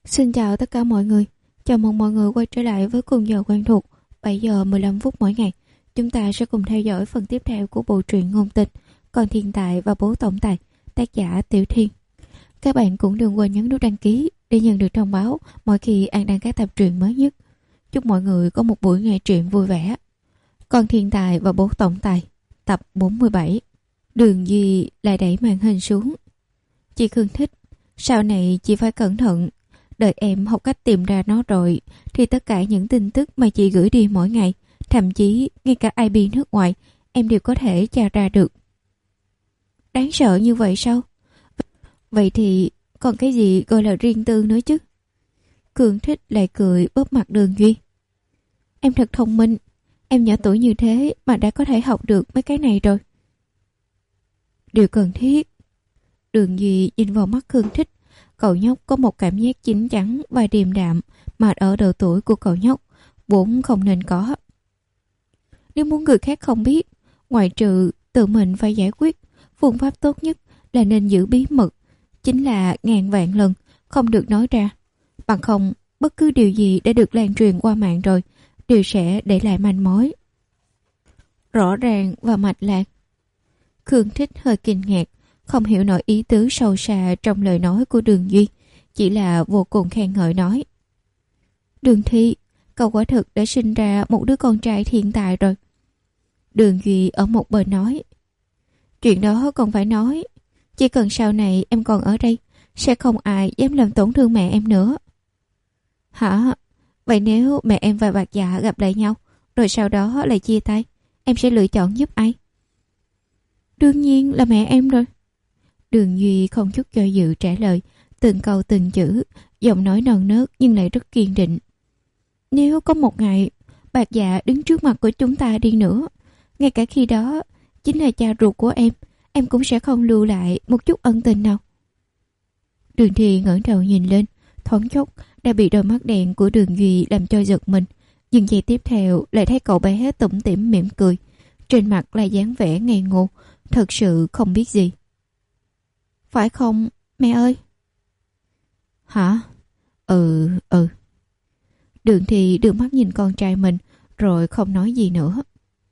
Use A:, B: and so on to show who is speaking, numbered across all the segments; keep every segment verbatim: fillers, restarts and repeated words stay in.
A: Xin chào tất cả mọi người. Chào mừng mọi người quay trở lại với khung giờ quen thuộc bảy giờ mười lăm phút mỗi ngày. Chúng ta sẽ cùng theo dõi phần tiếp theo của bộ truyện ngôn tình Con Thiên Tài và Bố Tổng Tài, tác giả Tiểu Thiên. Các bạn cũng đừng quên nhấn nút đăng ký để nhận được thông báo mỗi khi An đăng các tập truyện mới nhất. Chúc mọi người có một buổi nghe truyện vui vẻ. Con Thiên Tài và Bố Tổng Tài, tập bốn mươi bảy. Đường Duy lại đẩy màn hình xuống. Chị Khương thích, sau này chị phải cẩn thận. Đợi em học cách tìm ra nó rồi thì tất cả những tin tức mà chị gửi đi mỗi ngày, thậm chí ngay cả i pê nước ngoài, em đều có thể tra ra được. Đáng sợ như vậy sao? Vậy thì còn cái gì gọi là riêng tư nữa chứ? Cường thích lại cười bóp mặt Đường Duy. Em thật thông minh, em nhỏ tuổi như thế mà đã có thể học được mấy cái này rồi. Điều cần thiết. Đường Duy nhìn vào mắt Cường thích. Cậu nhóc có một cảm giác chín chắn và điềm đạm mà ở độ tuổi của cậu nhóc vốn không nên có. Nếu muốn người khác không biết, ngoại trừ tự mình phải giải quyết, phương pháp tốt nhất là nên giữ bí mật, chính là ngàn vạn lần không được nói ra. Bằng không, bất cứ điều gì đã được lan truyền qua mạng rồi đều sẽ để lại manh mối. Rõ ràng và mạch lạc. Khương thích hơi kinh ngạc, không hiểu nổi ý tứ sâu xa trong lời nói của Đường Duy, chỉ là vô cùng khen ngợi nói. Đường Thi, cậu quả thực đã sinh ra một đứa con trai thiên tài rồi. Đường Duy ở một bên nói. Chuyện đó còn phải nói, chỉ cần sau này em còn ở đây, sẽ không ai dám làm tổn thương mẹ em nữa. Hả? Vậy nếu mẹ em và Bạc Dạ gặp lại nhau, rồi sau đó lại chia tay, em sẽ lựa chọn giúp ai? Đương nhiên là mẹ em rồi. Đường Duy không chút do dự trả lời, từng câu từng chữ, giọng nói non nớt nhưng lại rất kiên định. Nếu có một ngày Bạc Dạ đứng trước mặt của chúng ta đi nữa, ngay cả khi đó chính là cha ruột của em, em cũng sẽ không lưu lại một chút ân tình nào. Đường Thi ngẩng đầu nhìn lên, thoáng chốc đã bị đôi mắt đen của Đường Duy làm cho giật mình, nhưng giây tiếp theo lại thấy cậu bé tủm tỉm mỉm cười, trên mặt là dáng vẻ ngây ngô, thật sự không biết gì. Phải không, mẹ ơi? Hả? Ừ, ừ. Đường Thi đưa mắt nhìn con trai mình, rồi không nói gì nữa.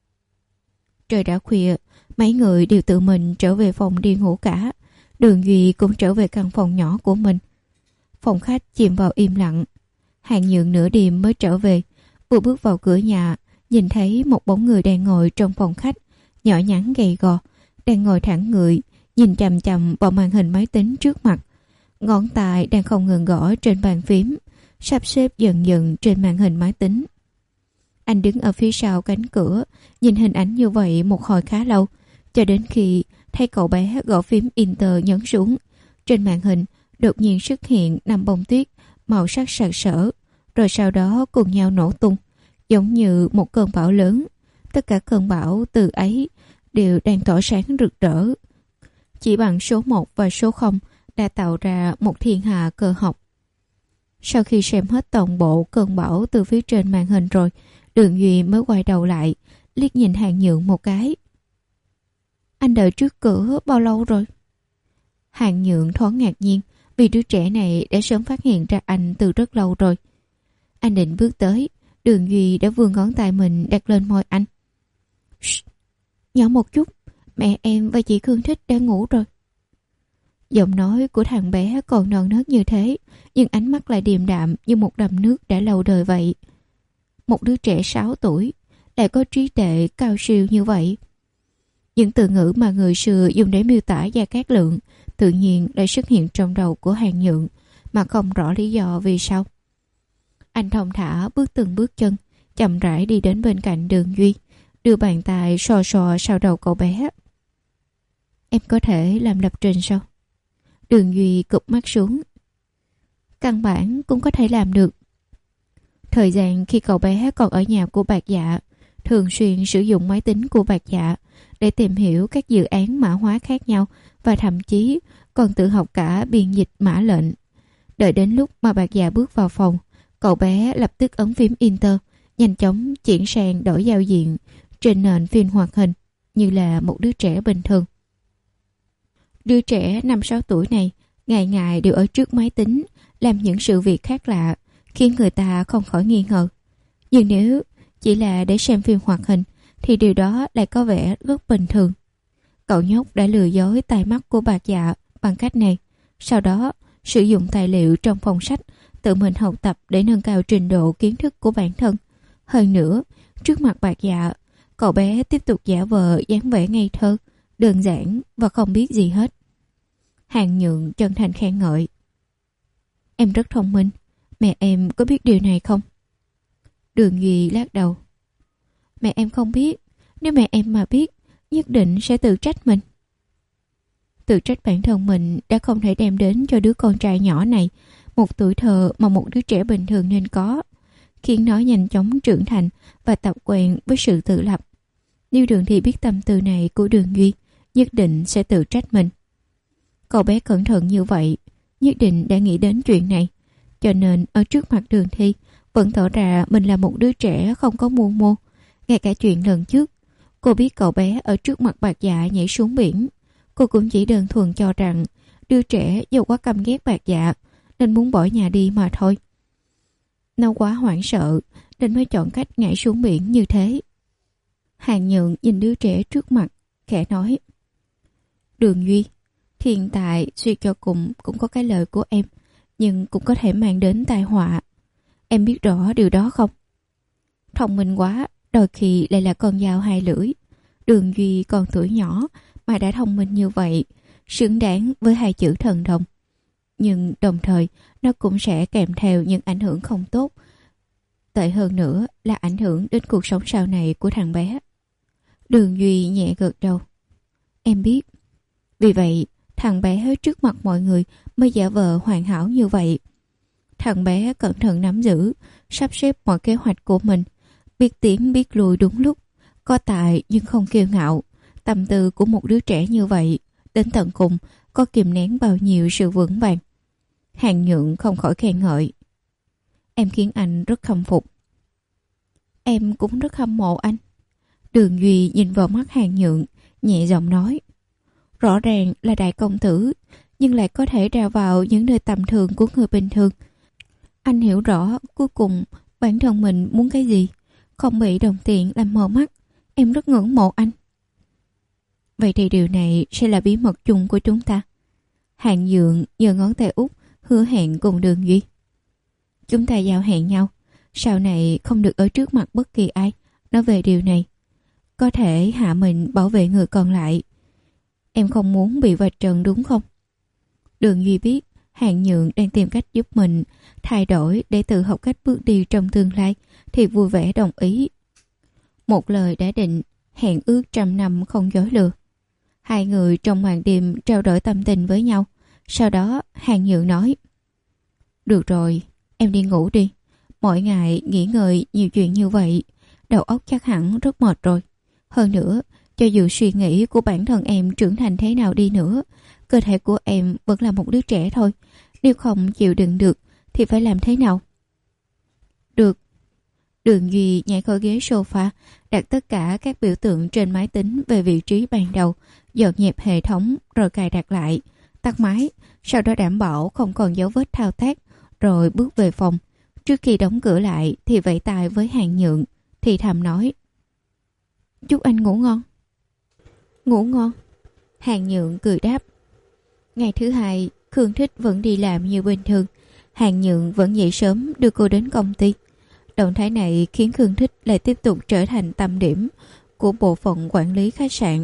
A: Trời đã khuya, mấy người đều tự mình trở về phòng đi ngủ cả. Đường Duy cũng trở về căn phòng nhỏ của mình. Phòng khách chìm vào im lặng. Hàng Nhượng nửa đêm mới trở về, vừa bước vào cửa nhà, nhìn thấy một bóng người đang ngồi trong phòng khách, nhỏ nhắn gầy gò, đang ngồi thẳng người, nhìn chằm chằm vào màn hình máy tính trước mặt. Ngón tay đang không ngừng gõ trên bàn phím, sắp xếp dần dần trên màn hình máy tính. Anh đứng ở phía sau cánh cửa, nhìn hình ảnh như vậy một hồi khá lâu, cho đến khi thấy cậu bé gõ phím Enter nhấn xuống. Trên màn hình đột nhiên xuất hiện năm bông tuyết màu sắc sặc sỡ, rồi sau đó cùng nhau nổ tung, giống như một cơn bão lớn. Tất cả cơn bão từ ấy đều đang tỏa sáng rực rỡ. Chỉ bằng số một và số không đã tạo ra một thiên hà cơ học. Sau khi xem hết toàn bộ cơn bão từ phía trên màn hình rồi, Đường Duy mới quay đầu lại, liếc nhìn Hàng Nhượng một cái. Anh đợi trước cửa bao lâu rồi? Hàng Nhượng thoáng ngạc nhiên, vì đứa trẻ này đã sớm phát hiện ra anh từ rất lâu rồi. Anh định bước tới, Đường Duy đã vươn ngón tay mình đặt lên môi anh. Shh, nhỏ một chút, mẹ em và chị Khương Thích đang ngủ rồi. Giọng nói của thằng bé còn non nớt như thế, nhưng ánh mắt lại điềm đạm như một đầm nước đã lâu đời vậy. Một đứa trẻ sáu tuổi lại có trí tuệ cao siêu như vậy. Những từ ngữ mà người xưa dùng để miêu tả Gia Cát Lượng tự nhiên lại xuất hiện trong đầu của Hàng Nhượng, mà không rõ lý do vì sao. Anh thong thả bước từng bước chân, chậm rãi đi đến bên cạnh Đường Duy, đưa bàn tay sò sò sau đầu cậu bé. Em có thể làm lập trình sao? Đường Duy cụp mắt xuống. Căn bản cũng có thể làm được. Thời gian khi cậu bé còn ở nhà của Bạc Dạ, thường xuyên sử dụng máy tính của Bạc Dạ để tìm hiểu các dự án mã hóa khác nhau, và thậm chí còn tự học cả biên dịch mã lệnh. Đợi đến lúc mà Bạc Dạ bước vào phòng, cậu bé lập tức ấn phím Enter, nhanh chóng chuyển sang đổi giao diện trên nền phim hoạt hình như là một đứa trẻ bình thường. Đứa trẻ năm sáu tuổi này Ngày ngày đều ở trước máy tính, làm những sự việc khác lạ, khiến người ta không khỏi nghi ngờ. Nhưng nếu chỉ là để xem phim hoạt hình, thì điều đó lại có vẻ rất bình thường. Cậu nhóc đã lừa dối tai mắt của bà Dạ bằng cách này. Sau đó, sử dụng tài liệu trong phòng sách, tự mình học tập để nâng cao trình độ kiến thức của bản thân. Hơn nữa, trước mặt bà Dạ, cậu bé tiếp tục giả vờ dáng vẻ ngây thơ, đơn giản và không biết gì hết. Hàng Nhượng chân thành khen ngợi. Em rất thông minh, mẹ em có biết điều này không? Đường Duy lắc đầu. Mẹ em không biết, nếu mẹ em mà biết, nhất định sẽ tự trách mình. Tự trách bản thân mình đã không thể đem đến cho đứa con trai nhỏ này một tuổi thơ mà một đứa trẻ bình thường nên có, khiến nó nhanh chóng trưởng thành và tập quen với sự tự lập. Nếu Đường Thi biết tâm tư này của Đường Duy, nhất định sẽ tự trách mình. Cậu bé cẩn thận như vậy, nhất định đã nghĩ đến chuyện này, cho nên ở trước mặt Đường Thi vẫn tỏ ra mình là một đứa trẻ không có mưu mô. Ngay cả chuyện lần trước, cô biết cậu bé ở trước mặt Bạc Dạ nhảy xuống biển, cô cũng chỉ đơn thuần cho rằng đứa trẻ do quá căm ghét Bạc Dạ nên muốn bỏ nhà đi mà thôi. Nó quá hoảng sợ nên mới chọn cách nhảy xuống biển như thế. Hàng Nhượng nhìn đứa trẻ trước mặt, khẽ nói. Đường Duy, hiện tại suy cho cùng cũng có cái lợi của em, nhưng cũng có thể mang đến tai họa. Em biết rõ điều đó không? Thông minh quá, đôi khi lại là con dao hai lưỡi. Đường Duy còn tuổi nhỏ mà đã thông minh như vậy, xứng đáng với hai chữ thần đồng. Nhưng đồng thời, nó cũng sẽ kèm theo những ảnh hưởng không tốt. Tệ hơn nữa là ảnh hưởng đến cuộc sống sau này của thằng bé. Đường Duy nhẹ gật đầu. Em biết. Vì vậy, thằng bé trước mặt mọi người mới giả vờ hoàn hảo như vậy. Thằng bé cẩn thận nắm giữ, sắp xếp mọi kế hoạch của mình, biết tiến biết lùi đúng lúc, có tài nhưng không kiêu ngạo. Tâm tư của một đứa trẻ như vậy, đến tận cùng có kìm nén bao nhiêu sự vững vàng. Hàng Nhượng không khỏi khen ngợi. Em khiến anh rất khâm phục. Em cũng rất hâm mộ anh. Đường Duy nhìn vào mắt Hàng Nhượng, nhẹ giọng nói. Rõ ràng là đại công tử, nhưng lại có thể ra vào những nơi tầm thường của người bình thường. Anh hiểu rõ cuối cùng bản thân mình muốn cái gì, không bị đồng tiền làm mờ mắt. Em rất ngưỡng mộ anh. Vậy thì điều này sẽ là bí mật chung của chúng ta. Hàng Nhượng giơ ngón tay út hứa hẹn cùng Đường Duy. Chúng ta giao hẹn nhau, sau này không được ở trước mặt bất kỳ ai nói về điều này. Có thể hạ mình bảo vệ người còn lại. Em không muốn bị vạch trần đúng không? Đường Duy biết Hàng Nhượng đang tìm cách giúp mình thay đổi để tự học cách bước đi trong tương lai, thì vui vẻ đồng ý. Một lời đã định, hẹn ước trăm năm không dối lừa. Hai người trong màn đêm trao đổi tâm tình với nhau. Sau đó Hàng Nhượng nói. Được rồi, em đi ngủ đi. Mỗi ngày nghỉ ngơi nhiều chuyện như vậy, đầu óc chắc hẳn rất mệt rồi. Hơn nữa, cho dù suy nghĩ của bản thân em trưởng thành thế nào đi nữa, cơ thể của em vẫn là một đứa trẻ thôi. Nếu không chịu đựng được thì phải làm thế nào? Được. Đường Duy nhảy khỏi ghế sofa, đặt tất cả các biểu tượng trên máy tính về vị trí ban đầu, dọn dẹp hệ thống rồi cài đặt lại, tắt máy, sau đó đảm bảo không còn dấu vết thao tác, rồi bước về phòng. Trước khi đóng cửa lại thì vẫy tay với Hàng Nhượng, thì thầm nói. Chúc anh ngủ ngon. Ngủ ngon. Hàng Nhượng cười đáp. Ngày thứ hai, Khương Thích vẫn đi làm như bình thường. Hàng Nhượng vẫn dậy sớm đưa cô đến công ty. Động thái này khiến Khương Thích lại tiếp tục trở thành tâm điểm của bộ phận quản lý khách sạn.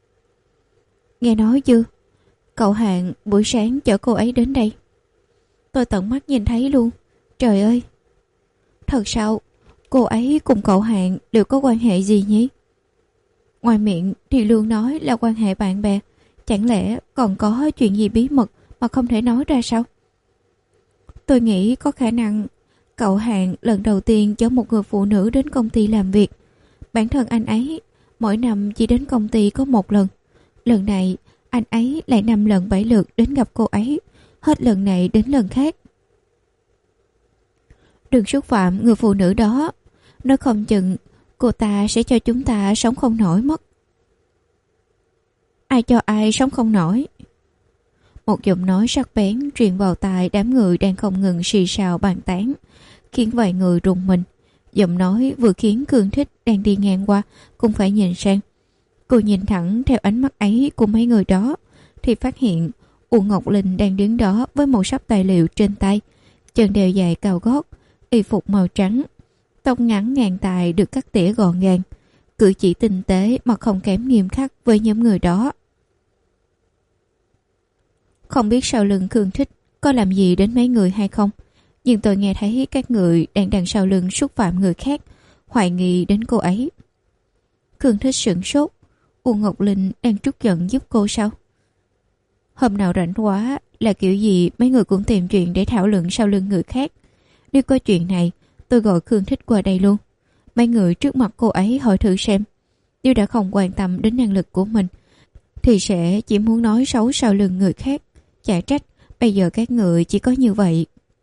A: Nghe nói chưa? Cậu Hạng buổi sáng chở cô ấy đến đây. Tôi tận mắt nhìn thấy luôn. Trời ơi! Thật sao? Cô ấy cùng cậu Hạng đều có quan hệ gì nhỉ? Ngoài miệng thì luôn nói là quan hệ bạn bè. Chẳng lẽ còn có chuyện gì bí mật mà không thể nói ra sao? Tôi nghĩ có khả năng cậu Hạng lần đầu tiên chở một người phụ nữ đến công ty làm việc. Bản thân anh ấy mỗi năm chỉ đến công ty có một lần. Lần này anh ấy lại năm lần bảy lượt đến gặp cô ấy, hết lần này đến lần khác. Đừng xúc phạm người phụ nữ đó, nói không chừng cô ta sẽ cho chúng ta sống không nổi mất. Ai cho ai sống không nổi? Một giọng nói sắc bén truyền vào tai đám người đang không ngừng xì xào bàn tán, khiến vài người rùng mình. Giọng nói vừa khiến Khương Thích đang đi ngang qua cũng phải nhìn sang. Cô nhìn thẳng theo ánh mắt ấy của mấy người đó thì phát hiện Uông Ngọc Linh đang đứng đó với một sắp tài liệu trên tay, chân đeo dài cao gót, y phục màu trắng, tóc ngắn ngang tài được cắt tỉa gọn gàng, cử chỉ tinh tế mà không kém nghiêm khắc với nhóm người đó. Không biết sau lưng Khương Thích có làm gì đến mấy người hay không, nhưng tôi nghe thấy các người đang đằng sau lưng xúc phạm người khác, hoài nghi đến cô ấy. Khương Thích sửng sốt. Uông Ngọc Linh đang trút giận giúp cô sao? Hôm nào rảnh quá là kiểu gì mấy người cũng tìm chuyện để thảo luận sau lưng người khác. Nếu có chuyện này, tôi gọi Khương Thích qua đây luôn. Mấy người trước mặt cô ấy hỏi thử xem. Nếu đã không quan tâm đến năng lực của mình, thì sẽ chỉ muốn nói xấu sau lưng người khác. Chả trách, bây giờ các người chỉ có như vậy.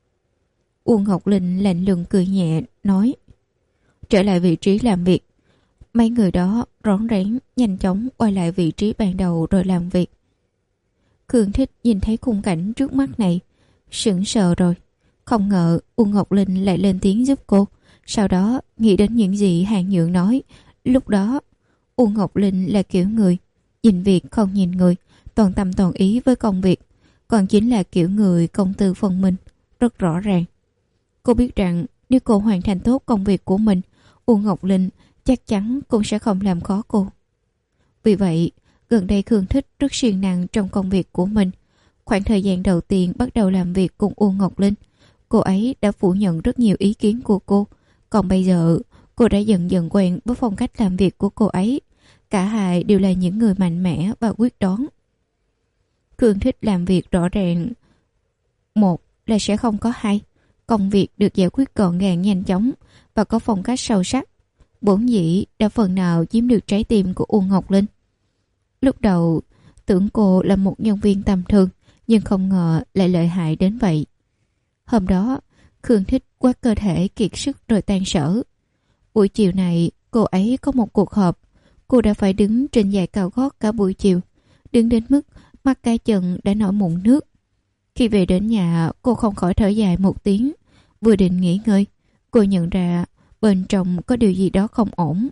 A: Uông Ngọc Linh lạnh lùng cười nhẹ, nói: trở lại vị trí làm việc. Mấy người đó rón rén nhanh chóng quay lại vị trí ban đầu rồi làm việc. Khương Thích nhìn thấy khung cảnh trước mắt này, sững sờ rồi. Không ngờ Uông Ngọc Linh lại lên tiếng giúp cô. Sau đó nghĩ đến những gì Hàng Nhượng nói. Lúc đó Uông Ngọc Linh là kiểu người nhìn việc không nhìn người, toàn tâm toàn ý với công việc, còn chính là kiểu người công tư phân minh, rất rõ ràng. Cô biết rằng nếu cô hoàn thành tốt công việc của mình, Uông Ngọc Linh chắc chắn cũng sẽ không làm khó cô. Vì vậy, gần đây Khương Thích rất siêng năng trong công việc của mình. Khoảng thời gian đầu tiên bắt đầu làm việc cùng Uông Ngọc Linh, cô ấy đã phủ nhận rất nhiều ý kiến của cô. Còn bây giờ, cô đã dần dần quen với phong cách làm việc của cô ấy. Cả hai đều là những người mạnh mẽ và quyết đoán. Khương Thích làm việc rõ ràng. Một là sẽ không có hai. Công việc được giải quyết gọn gàng nhanh chóng và có phong cách sâu sắc. Vốn dĩ đã phần nào chiếm được trái tim của Uông Ngọc Linh. Lúc đầu tưởng cô là một nhân viên tầm thường, nhưng không ngờ lại lợi hại đến vậy. Hôm đó Khương Thích quát cơ thể kiệt sức rồi tan sở. Buổi chiều này cô ấy có một cuộc họp. Cô đã phải đứng trên giày cao gót cả buổi chiều, đứng đến mức mắt cá chân đã nổi mụn nước. Khi về đến nhà, cô không khỏi thở dài một tiếng. Vừa định nghỉ ngơi, cô nhận ra bên trong có điều gì đó không ổn.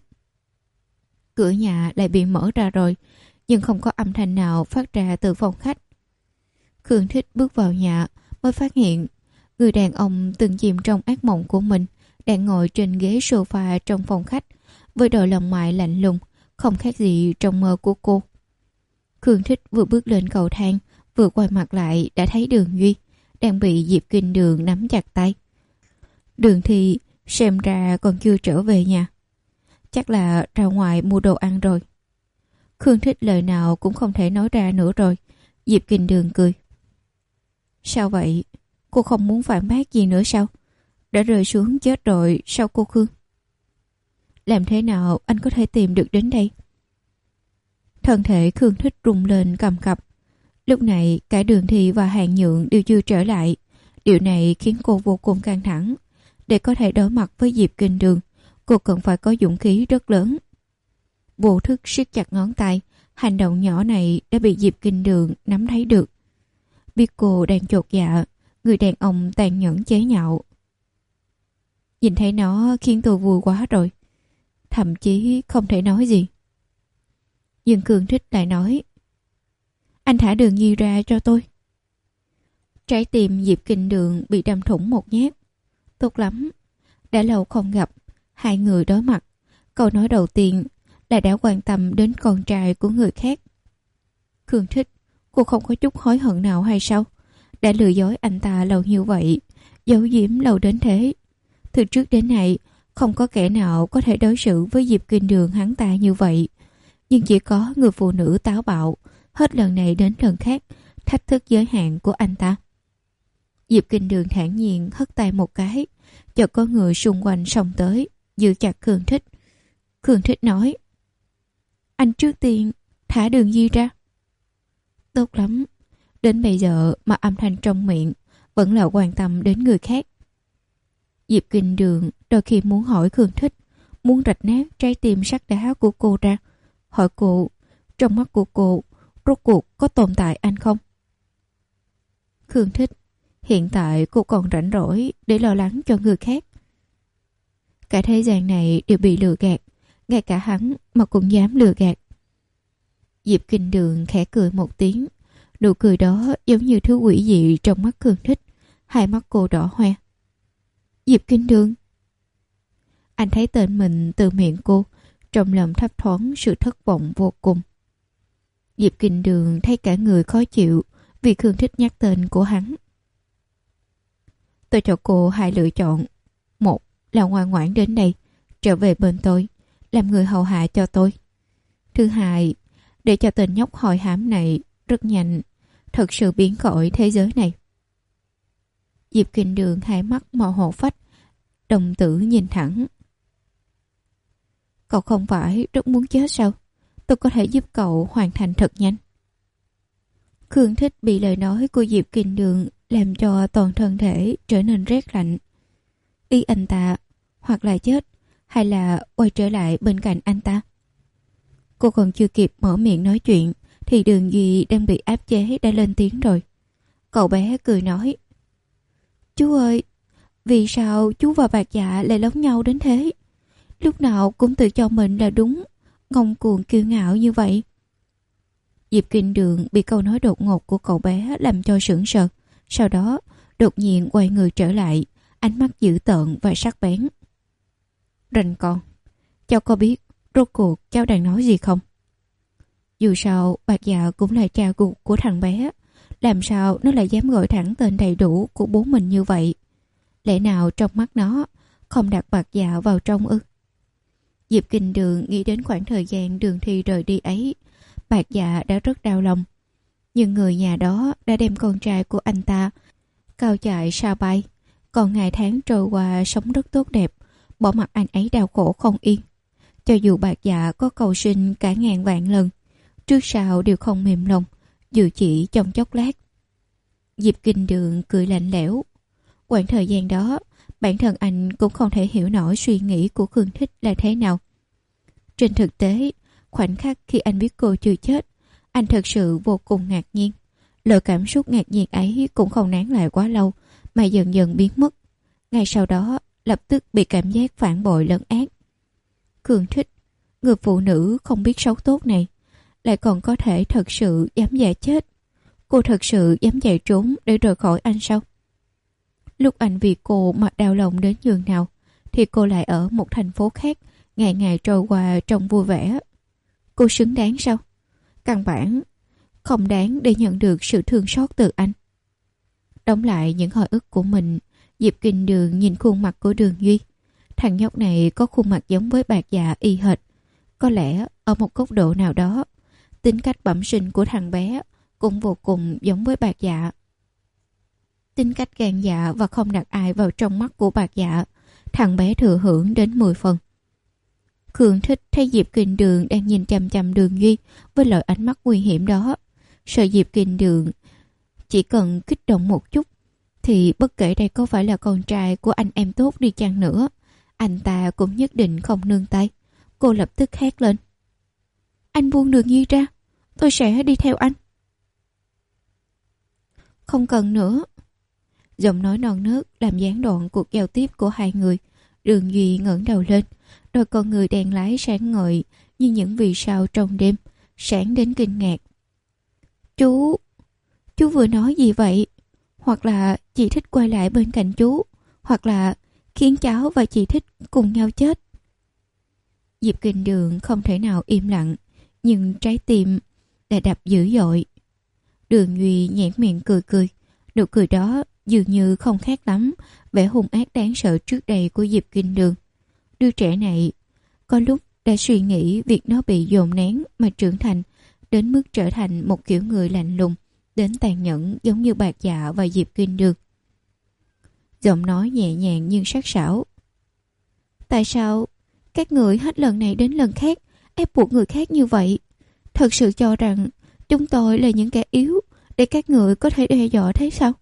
A: Cửa nhà lại bị mở ra rồi, nhưng không có âm thanh nào phát ra từ phòng khách. Khương Thích bước vào nhà mới phát hiện người đàn ông từng chìm trong ác mộng của mình đang ngồi trên ghế sofa trong phòng khách với đôi lông mày lạnh lùng, không khác gì trong mơ của cô. Khương Thích vừa bước lên cầu thang, vừa quay mặt lại đã thấy Đường Duy đang bị Diệp Kinh Đường nắm chặt tay. Đường thì xem ra còn chưa trở về nhà, chắc là ra ngoài mua đồ ăn rồi. Khương Thích lời nào cũng không thể nói ra nữa rồi. Diệp Kinh Đường cười. Sao vậy? Cô không muốn phản bác gì nữa sao? Đã rơi xuống chết rồi sao cô Khương? Làm thế nào anh có thể tìm được đến đây? Thân thể Khương Thích rung lên cầm cập. Lúc này cả Đường Thị và Hàng Nhượng đều chưa trở lại. Điều này khiến cô vô cùng căng thẳng. Để có thể đối mặt với Diệp Kinh Đường, cô cần phải có dũng khí rất lớn. Vô thức siết chặt ngón tay. Hành động nhỏ này đã bị Diệp Kinh Đường nắm thấy được. Biết cô đang chột dạ, người đàn ông tàn nhẫn chế nhạo. Nhìn thấy nó khiến tôi vui quá rồi, thậm chí không thể nói gì. Nhưng Khương Thích lại nói: anh thả Đường Nhi ra cho tôi. Trái tim Diệp Kinh Đường bị đâm thủng một nhát. Tốt lắm, đã lâu không gặp. Hai người đối mặt, câu nói đầu tiên là đã quan tâm đến con trai của người khác. Khương Thích, cô không có chút hối hận nào hay sao? Đã lừa dối anh ta lâu như vậy, giấu giếm lâu đến thế. Từ trước đến nay, không có kẻ nào có thể đối xử với Diệp Kinh Đường hắn ta như vậy. Nhưng chỉ có người phụ nữ táo bạo, hết lần này đến lần khác, thách thức giới hạn của anh ta. Diệp Kinh Đường thản nhiên hất tay một cái, chợt có người xung quanh xông tới, giữ chặt Khương Thích. Khương Thích nói: anh trước tiên thả Đường Di ra. Tốt lắm, đến bây giờ mà âm thanh trong miệng vẫn là quan tâm đến người khác. Diệp Kinh Đường đôi khi muốn hỏi Khương Thích, muốn rạch nát trái tim sắt đá của cô ra, hỏi cô trong mắt của cô rốt cuộc có tồn tại anh không. Khương Thích, hiện tại cô còn rảnh rỗi để lo lắng cho người khác. Cả thế gian này đều bị lừa gạt, ngay cả hắn mà cũng dám lừa gạt. Diệp Kinh Đường khẽ cười một tiếng, nụ cười đó giống như thứ quỷ dị trong mắt Khương Thích, hai mắt cô đỏ hoe. Diệp Kinh Đường. Anh thấy tên mình từ miệng cô, trong lòng thấp thoáng sự thất vọng vô cùng. Diệp Kinh Đường thấy cả người khó chịu vì Khương Thích nhắc tên của hắn. Tôi cho cô hai lựa chọn. Một là ngoan ngoãn đến đây, trở về bên tôi, làm người hầu hạ cho tôi. Thứ hai, để cho tên nhóc hòi hám này rất nhanh thật sự biến khỏi thế giới này. Diệp Kinh Đường hai mắt màu hổ phách, đồng tử nhìn thẳng. Cậu không phải rất muốn chết sao? Tôi có thể giúp cậu hoàn thành thật nhanh. Khương Thích bị lời nói của Diệp Kinh Đường làm cho toàn thân thể trở nên rét lạnh. Ý anh ta hoặc là chết hay là quay trở lại bên cạnh anh ta. Cô còn chưa kịp mở miệng nói chuyện thì Đường Duy đang bị áp chế đã lên tiếng rồi. Cậu bé cười nói: Chú ơi, vì sao chú và Bạc Dạ lại giống nhau đến thế? Lúc nào cũng tự cho mình là đúng, ngông cuồng kiêu ngạo như vậy. Diệp Kinh Đường bị câu nói đột ngột của cậu bé làm cho sững sờ, sau đó đột nhiên quay người trở lại, ánh mắt dữ tợn và sắc bén. Rành con, cháu có biết rốt cuộc cháu đang nói gì không? Dù sao Bạc Dạ cũng là cha ruột của thằng bé, làm sao nó lại dám gọi thẳng tên đầy đủ của bố mình như vậy? Lẽ nào trong mắt nó không đặt Bạc Dạ vào trong ư? Diệp Kinh Đường nghĩ đến khoảng thời gian Đường Thi rời đi ấy, Bạc Dạ đã rất đau lòng. Nhưng người nhà đó đã đem con trai của anh ta cao chạy xa bay, còn ngày tháng trôi qua sống rất tốt đẹp, bỏ mặc anh ấy đau khổ không yên. Cho dù Bạc Dạ có cầu xin cả ngàn vạn lần, trước sau đều không mềm lòng, dù chỉ trong chốc lát. Diệp Kinh Đường cười lạnh lẽo. Quãng thời gian đó, bản thân anh cũng không thể hiểu nổi suy nghĩ của Khương Thích là thế nào. Trên thực tế, khoảnh khắc khi anh biết cô chưa chết, anh thật sự vô cùng ngạc nhiên. Lời cảm xúc ngạc nhiên ấy cũng không nán lại quá lâu, mà dần dần biến mất. Ngay sau đó, lập tức bị cảm giác phản bội lấn át. Khương Thích, người phụ nữ không biết xấu tốt này, lại còn có thể thật sự dám giả chết. Cô thật sự dám chạy trốn để rời khỏi anh sao? Lúc anh vì cô mà đau lòng đến nhường nào, thì cô lại ở một thành phố khác, ngày ngày trôi qua trong vui vẻ. Cô xứng đáng sao? Căn bản không đáng để nhận được sự thương xót từ anh. Đóng lại những hồi ức của mình, Diệp Kinh Đường nhìn khuôn mặt của Đường Duy. Thằng nhóc này có khuôn mặt giống với Bạc Dạ y hệt. Có lẽ ở một góc độ nào đó, tính cách bẩm sinh của thằng bé cũng vô cùng giống với Bạc Dạ. Tính cách gan dạ và không đặt ai vào trong mắt của Bạc Dạ, thằng bé thừa hưởng đến mười phần. Khương Thích thấy Diệp Kinh Đường đang nhìn chằm chằm Đường Duy với loại ánh mắt nguy hiểm đó. Sợ Diệp Kinh Đường chỉ cần kích động một chút, thì bất kể đây có phải là con trai của anh em tốt đi chăng nữa, anh ta cũng nhất định không nương tay. Cô lập tức hét lên: Anh buông Đường Duy ra, tôi sẽ đi theo anh. Không cần nữa. Giọng nói non nớt làm gián đoạn cuộc giao tiếp của hai người. Đường Duy ngẩng đầu lên, đôi con người đèn lái sáng ngời như những vì sao trong đêm, sáng đến kinh ngạc. Chú, chú vừa nói gì vậy? Hoặc là chị Thích quay lại bên cạnh chú, hoặc là khiến cháu và chị Thích cùng nhau chết. Diệp Kinh Đường không thể nào im lặng, nhưng trái tim đã đập dữ dội. Đường Duy nhếch miệng cười cười, nụ cười đó dường như không khác lắm vẻ hung ác đáng sợ trước đây của Diệp Kinh Đường. Đứa trẻ này có lúc đã suy nghĩ việc nó bị dồn nén mà trưởng thành đến mức trở thành một kiểu người lạnh lùng đến tàn nhẫn giống như Bạc Dạ và Diệp Kinh Đường. Giọng nói nhẹ nhàng nhưng sắc sảo. Tại sao các người hết lần này đến lần khác ép buộc người khác như vậy? Thật sự cho rằng chúng tôi là những kẻ yếu để các người có thể đe dọa thế sao?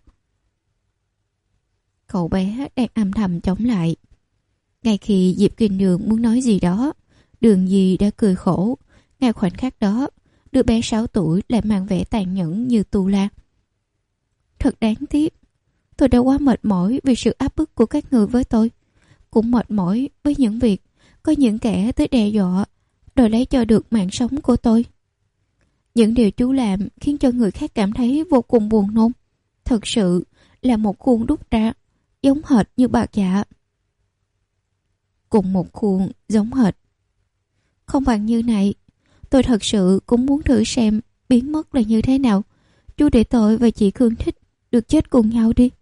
A: Cậu bé đang âm thầm chống lại. Ngay khi Diệp Kinh Đường muốn nói gì đó, Đường Duy đã cười khổ. Ngay khoảnh khắc đó, đứa bé sáu tuổi lại mang vẻ tàn nhẫn như tu la. Thật đáng tiếc. Tôi đã quá mệt mỏi vì sự áp bức của các người với tôi. Cũng mệt mỏi với những việc có những kẻ tới đe dọa đòi lấy cho được mạng sống của tôi. Những điều chú làm khiến cho người khác cảm thấy vô cùng buồn nôn. Thật sự là một khuôn đúc ra, giống hệt như bạc dạ. Cùng một khuôn giống hệt. Không bằng như này, tôi thật sự cũng muốn thử xem biến mất là như thế nào. Chú để tôi và chị Khương Thích được chết cùng nhau đi.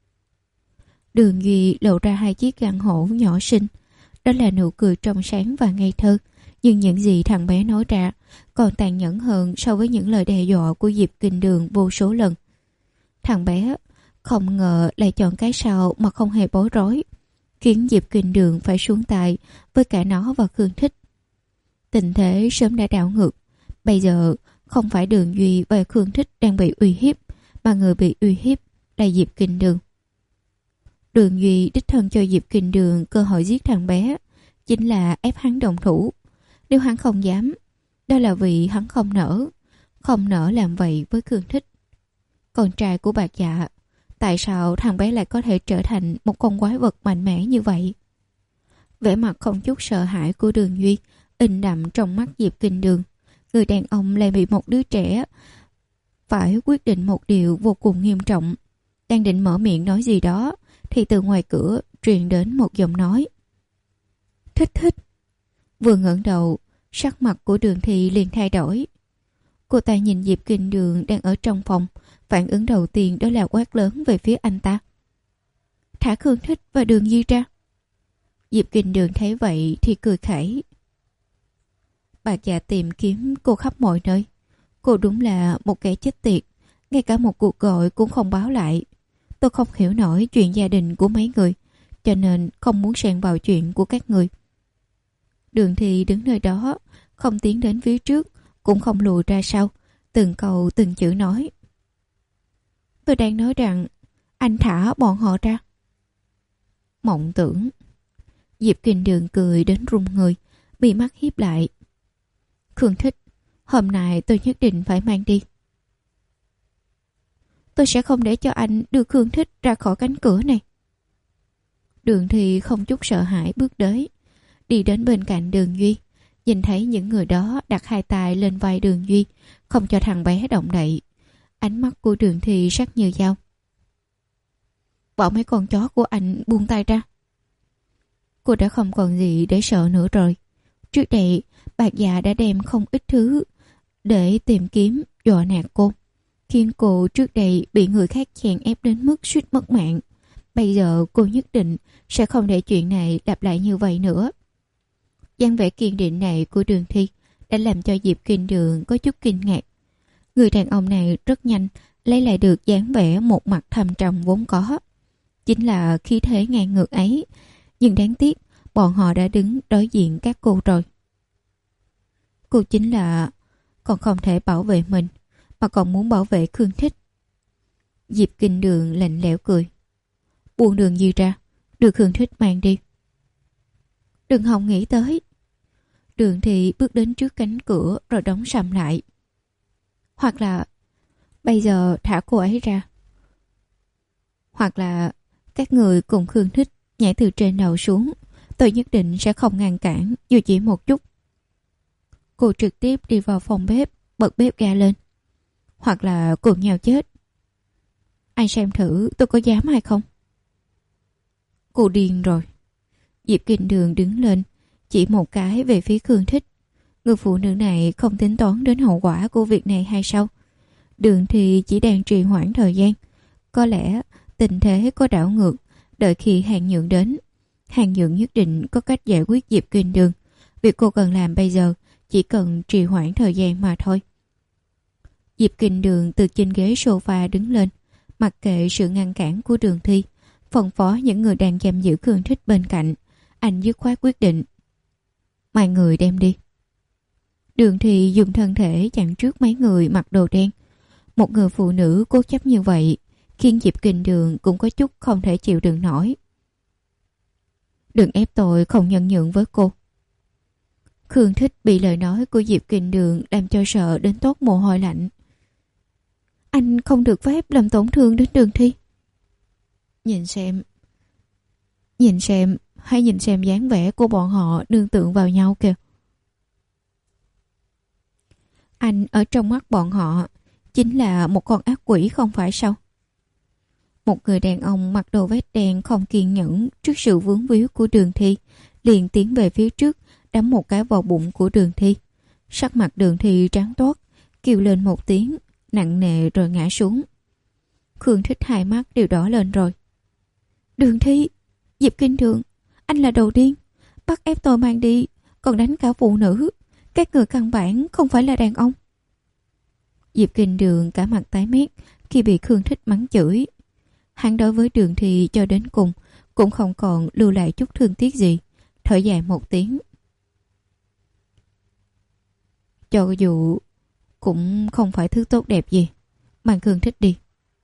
A: Đường Duy lộ ra hai chiếc răng hổ nhỏ xinh. Đó là nụ cười trong sáng và ngây thơ. Nhưng những gì thằng bé nói ra còn tàn nhẫn hơn so với những lời đe dọa của Diệp Kinh Đường vô số lần. Thằng bé không ngờ lại chọn cái sau mà không hề bối rối, khiến Diệp Kinh Đường phải xuống tay với cả nó và Khương Thích. Tình thế sớm đã đảo ngược. Bây giờ không phải Đường Duy và Khương Thích đang bị uy hiếp, mà người bị uy hiếp là Diệp Kinh Đường. Đường Duy đích thân cho Diệp Kinh Đường cơ hội giết thằng bé, chính là ép hắn đồng thủ. Nếu hắn không dám, đó là vì hắn không nỡ, không nỡ làm vậy với Khương Thích. Con trai của Bạc Dạ, tại sao thằng bé lại có thể trở thành một con quái vật mạnh mẽ như vậy? Vẻ mặt không chút sợ hãi của Đường Duy in đậm trong mắt Diệp Kinh Đường. Người đàn ông lại bị một đứa trẻ phải quyết định một điều vô cùng nghiêm trọng. Đang định mở miệng nói gì đó thì từ ngoài cửa truyền đến một giọng nói. Thích Thích. Vừa ngẩng đầu, sắc mặt của Đường Thị liền thay đổi. Cô ta nhìn Diệp Kinh Đường đang ở trong phòng, phản ứng đầu tiên đó là quát lớn về phía anh ta. Thả Khương Thích và Đường Duy ra. Diệp Kinh Đường thấy vậy thì cười khẩy. Bạc Dạ tìm kiếm cô khắp mọi nơi. Cô đúng là một kẻ chết tiệt, ngay cả một cuộc gọi cũng không báo lại. Tôi không hiểu nổi chuyện gia đình của mấy người, cho nên không muốn xen vào chuyện của các người. Đường Thị đứng nơi đó, không tiến đến phía trước, cũng không lùi ra sau, từng câu từng chữ nói. Tôi đang nói rằng anh thả bọn họ ra. Mộng tưởng. Diệp Kinh Đường cười đến run người, bị mắt hiếp lại. Khương Thích, hôm nay tôi nhất định phải mang đi. Tôi sẽ không để cho anh đưa Khương Thích ra khỏi cánh cửa này. Đường Thị không chút sợ hãi bước tới, đi đến bên cạnh Đường Duy, nhìn thấy những người đó đặt hai tay lên vai Đường Duy, không cho thằng bé động đậy. Ánh mắt của Đường Thị sắc như dao. Bỏ mấy con chó của anh buông tay ra. Cô đã không còn gì để sợ nữa rồi. Trước đây Bạc Dạ đã đem không ít thứ để tìm kiếm dọa nạt cô, khiến cô trước đây bị người khác chèn ép đến mức suýt mất mạng. Bây giờ cô nhất định sẽ không để chuyện này lặp lại như vậy nữa. Dáng vẻ kiên định này của Đường Thi đã làm cho Diệp Kinh Đường có chút kinh ngạc. Người đàn ông này rất nhanh lấy lại được dáng vẻ một mặt thâm trầm vốn có, chính là khí thế ngang ngược ấy. Nhưng đáng tiếc bọn họ đã đứng đối diện các cô rồi. Cô chính là còn không thể bảo vệ mình, mà còn muốn bảo vệ Khương Thích. Diệp Kinh Đường lạnh lẽo cười. Buông Đường Duy ra, đưa Khương Thích mang đi. Đừng hòng nghĩ tới. Đường Thị bước đến trước cánh cửa rồi đóng sầm lại. Hoặc là bây giờ thả cô ấy ra, hoặc là các người cùng Khương Thích nhảy từ trên đầu xuống. Tôi nhất định sẽ không ngăn cản dù chỉ một chút. Cô trực tiếp đi vào phòng bếp, bật bếp ga lên. Hoặc là cùng nhau chết. Anh xem thử tôi có dám hay không? Cô điên rồi. Diệp Kinh Đường đứng lên, chỉ một cái về phía Khương Thích. Người phụ nữ này không tính toán đến hậu quả của việc này hay sao? Đường thì chỉ đang trì hoãn thời gian. Có lẽ tình thế có đảo ngược. Đợi khi Hàng Nhượng đến, Hàng Nhượng nhất định có cách giải quyết Diệp Kinh Đường. Việc cô cần làm bây giờ chỉ cần trì hoãn thời gian mà thôi. Diệp Kinh Đường từ trên ghế sofa đứng lên, mặc kệ sự ngăn cản của Đường Thi, phân phó những người đang giam giữ Khương Thích bên cạnh. Anh dứt khoát quyết định. Mọi người đem đi. Đường Thi dùng thân thể chặn trước mấy người mặc đồ đen. Một người phụ nữ cố chấp như vậy khiến Diệp Kinh Đường cũng có chút không thể chịu đựng nổi. Đừng ép tôi không nhân nhượng với cô. Khương Thích bị lời nói của Diệp Kinh Đường làm cho sợ đến toát mồ hôi lạnh. Anh không được phép làm tổn thương đến Đường Thi. Nhìn xem, nhìn xem, hãy nhìn xem dáng vẻ của bọn họ nương tựa vào nhau kìa. Anh ở trong mắt bọn họ chính là một con ác quỷ không phải sao? Một người đàn ông mặc đồ vest đen không kiên nhẫn trước sự vướng víu của Đường Thi, liền tiến về phía trước, đấm một cái vào bụng của Đường Thi. Sắc mặt Đường Thi trắng toát, kêu lên một tiếng nặng nề rồi ngã xuống. Khương Thích hai mắt đều đỏ lên rồi. Đường Thi, Diệp Kinh Đường, anh là đồ điên, bắt ép tôi mang đi, còn đánh cả phụ nữ. Các người căn bản không phải là đàn ông. Diệp Kinh Đường cả mặt tái mét khi bị Khương Thích mắng chửi. Hắn đối với Đường Thi cho đến cùng cũng không còn lưu lại chút thương tiếc gì, thở dài một tiếng. Cho dù cũng không phải thứ tốt đẹp gì, mang Khương Thích đi.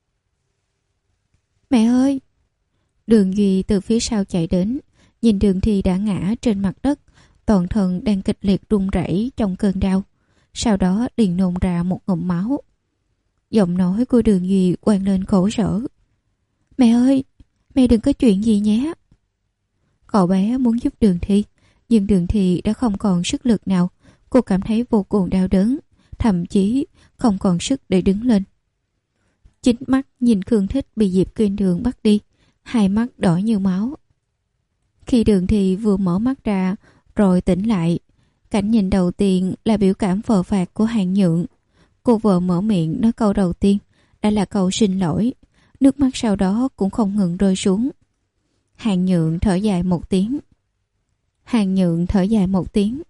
A: Mẹ ơi! Đường Duy từ phía sau chạy đến, nhìn Đường Thi đã ngã trên mặt đất, toàn thân đang kịch liệt run rẩy trong cơn đau, sau đó liền nôn ra một ngụm máu. Giọng nói của Đường Duy vang lên khổ sở. Mẹ ơi! Mẹ đừng có chuyện gì nhé! Cậu bé muốn giúp Đường Thi, nhưng Đường Thi đã không còn sức lực nào. Cô cảm thấy vô cùng đau đớn, thậm chí không còn sức để đứng lên. Chính mắt nhìn Khương Thích bị Diệp Kinh Đường bắt đi, hai mắt đỏ như máu. Khi Đường Thi vừa mở mắt ra rồi tỉnh lại, cảnh nhìn đầu tiên là biểu cảm phờ phạc của Hàn Nhượng. Cô vừa mở miệng nói câu đầu tiên đã là câu xin lỗi, nước mắt sau đó cũng không ngừng rơi xuống. Hàn Nhượng thở dài một tiếng. Hàn Nhượng thở dài một tiếng.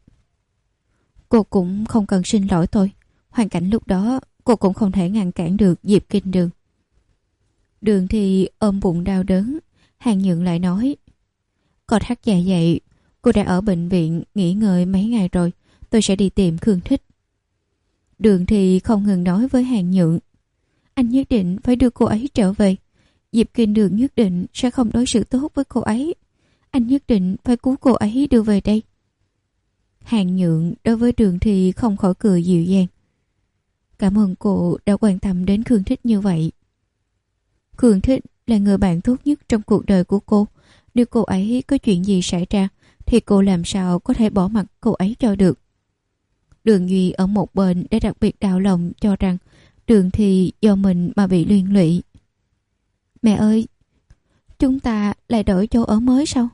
A: Cô cũng không cần xin lỗi tôi. Hoàn cảnh lúc đó cô cũng không thể ngăn cản được Diệp Kinh Đường. Đường Thi ôm bụng đau đớn. Hàn Nhượng lại nói, có thắt dạ dày, cô đã ở bệnh viện nghỉ ngơi mấy ngày rồi, tôi sẽ đi tìm Khương Thích. Đường Thi không ngừng nói với Hàn Nhượng, anh nhất định phải đưa cô ấy trở về. Diệp Kinh Đường nhất định sẽ không đối xử tốt với cô ấy. Anh nhất định phải cứu cô ấy đưa về đây. Hàn Nhượng đối với Đường Thi không khỏi cười dịu dàng. Cảm ơn cô đã quan tâm đến Khương Thích như vậy. Khương Thích là người bạn tốt nhất trong cuộc đời của cô. Nếu cô ấy có chuyện gì xảy ra thì cô làm sao có thể bỏ mặc cô ấy cho được. Đường Duy ở một bên đã đặc biệt đau lòng cho rằng Đường Thi do mình mà bị liên lụy. Mẹ ơi, chúng ta lại đổi chỗ ở mới sao?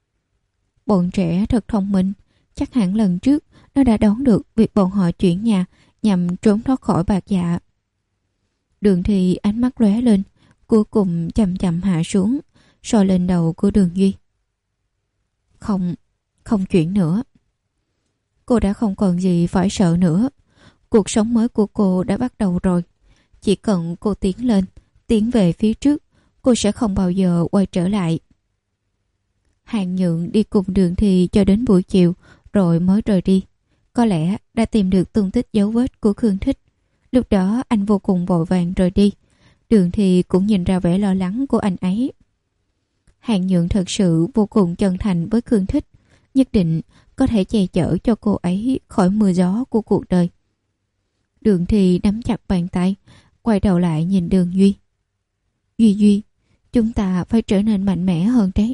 A: Bọn trẻ thật thông minh, chắc hẳn lần trước nó đã đoán được việc bọn họ chuyển nhà nhằm trốn thoát khỏi Bạc Dạ. Đường Thi ánh mắt lóe lên, cuối cùng chậm chậm hạ xuống, soi lên đầu của Đường Duy. Không, không chuyển nữa. Cô đã không còn gì phải sợ nữa. Cuộc sống mới của cô đã bắt đầu rồi. Chỉ cần cô tiến lên, tiến về phía trước, cô sẽ không bao giờ quay trở lại. Hàn Nhượng đi cùng Đường Thi cho đến buổi chiều rồi mới rời đi. Có lẽ đã tìm được tung tích dấu vết của Khương Thích. Lúc đó anh vô cùng vội vàng rời đi. Đường Thi cũng nhìn ra vẻ lo lắng của anh ấy. Hàn Nhượng thật sự vô cùng chân thành với Khương Thích, nhất định có thể che chở cho cô ấy khỏi mưa gió của cuộc đời. Đường Thi nắm chặt bàn tay, quay đầu lại nhìn Đường Duy. Duy Duy, chúng ta phải trở nên mạnh mẽ hơn đấy.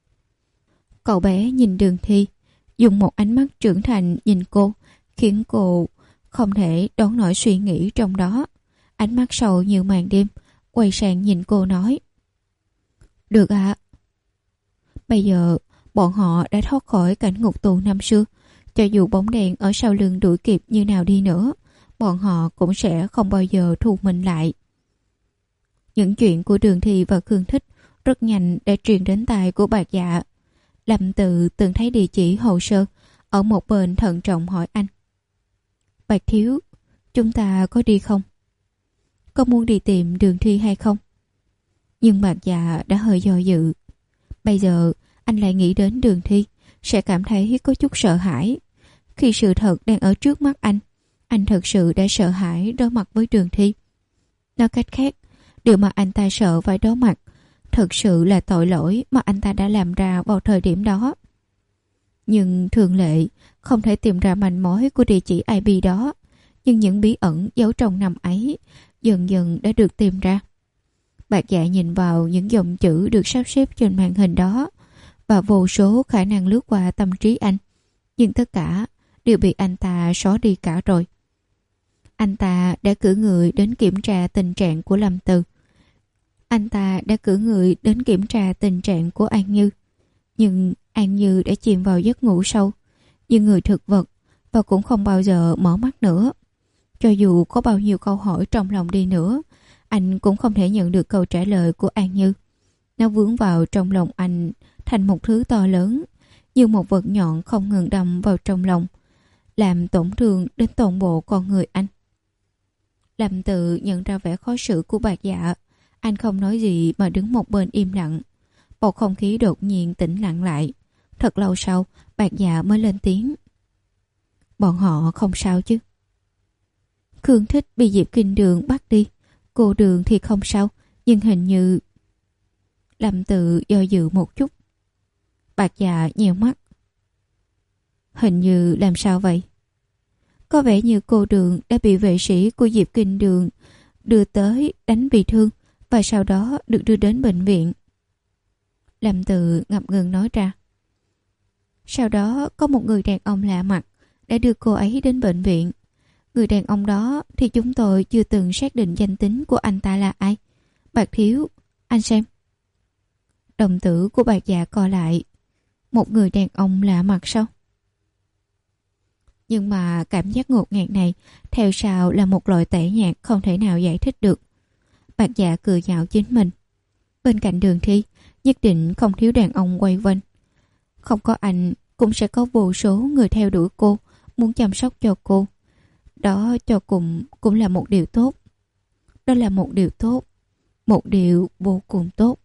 A: Cậu bé nhìn Đường Thi, dùng một ánh mắt trưởng thành nhìn cô, khiến cô không thể đón nổi suy nghĩ trong đó. Ánh mắt sâu như màn đêm, quay sang nhìn cô nói. Được ạ. À. Bây giờ, bọn họ đã thoát khỏi cảnh ngục tù năm xưa. Cho dù bóng đèn ở sau lưng đuổi kịp như nào đi nữa, bọn họ cũng sẽ không bao giờ thu mình lại. Những chuyện của Đường Thi và Khương Thích rất nhanh đã truyền đến tai của Bạc Dạ. Lâm Tự từng thấy địa chỉ hồ sơ, ở một bên thận trọng hỏi anh. Bạc thiếu, chúng ta có đi không? Có muốn đi tìm Đường Thi hay không? Nhưng Bạc Dạ đã hơi do dự. Bây giờ anh lại nghĩ đến Đường Thi, sẽ cảm thấy có chút sợ hãi. Khi sự thật đang ở trước mắt anh, anh thật sự đã sợ hãi đối mặt với Đường Thi. Nói cách khác, điều mà anh ta sợ phải đối mặt thật sự là tội lỗi mà anh ta đã làm ra vào thời điểm đó. Nhưng thường lệ không thể tìm ra manh mối của địa chỉ i pê đó. Nhưng những bí ẩn giấu trong năm ấy dần dần đã được tìm ra. Bạc Dạ nhìn vào những dòng chữ được sắp xếp trên màn hình đó và vô số khả năng lướt qua tâm trí anh. Nhưng tất cả đều bị anh ta xóa đi cả rồi. Anh ta đã cử người đến kiểm tra tình trạng của Lâm Từ. Anh ta đã cử người đến kiểm tra tình trạng của An Như. Nhưng An Như đã chìm vào giấc ngủ sâu, như người thực vật, và cũng không bao giờ mở mắt nữa. Cho dù có bao nhiêu câu hỏi trong lòng đi nữa, anh cũng không thể nhận được câu trả lời của An Như. Nó vướng vào trong lòng anh thành một thứ to lớn, như một vật nhọn không ngừng đâm vào trong lòng, làm tổn thương đến toàn bộ con người anh. Lâm Tự nhận ra vẻ khó xử của Bạc Dạ. Anh không nói gì mà đứng một bên im lặng. Bầu không khí đột nhiên tĩnh lặng lại. Thật lâu sau, Bạc Dạ mới lên tiếng. Bọn họ không sao chứ? Khương Thích bị Diệp Kinh Đường bắt đi. Cô Đường thì không sao, nhưng hình như... Lâm Tự do dự một chút. Bạc Dạ nheo mắt. Hình như làm sao vậy? Có vẻ như cô Đường đã bị vệ sĩ của Diệp Kinh Đường đưa tới đánh bị thương và sau đó được đưa đến bệnh viện. Lâm Tự ngập ngừng nói ra. Sau đó có một người đàn ông lạ mặt đã đưa cô ấy đến bệnh viện. Người đàn ông đó thì chúng tôi chưa từng xác định danh tính của anh ta là ai. Bạc Thiếu, anh xem. Đồng tử của Bạc Dạ co lại. Một người đàn ông lạ mặt sao? Nhưng mà cảm giác ngột ngạt này theo sao là một loại tẻ nhạt không thể nào giải thích được. Bạc Dạ cười nhạo chính mình. Bên cạnh Đường Thi nhất định không thiếu đàn ông quay quanh. Không có anh cũng sẽ có vô số người theo đuổi cô, muốn chăm sóc cho cô. Đó cho cùng cũng là một điều tốt. Đó là một điều tốt. Một điều vô cùng tốt.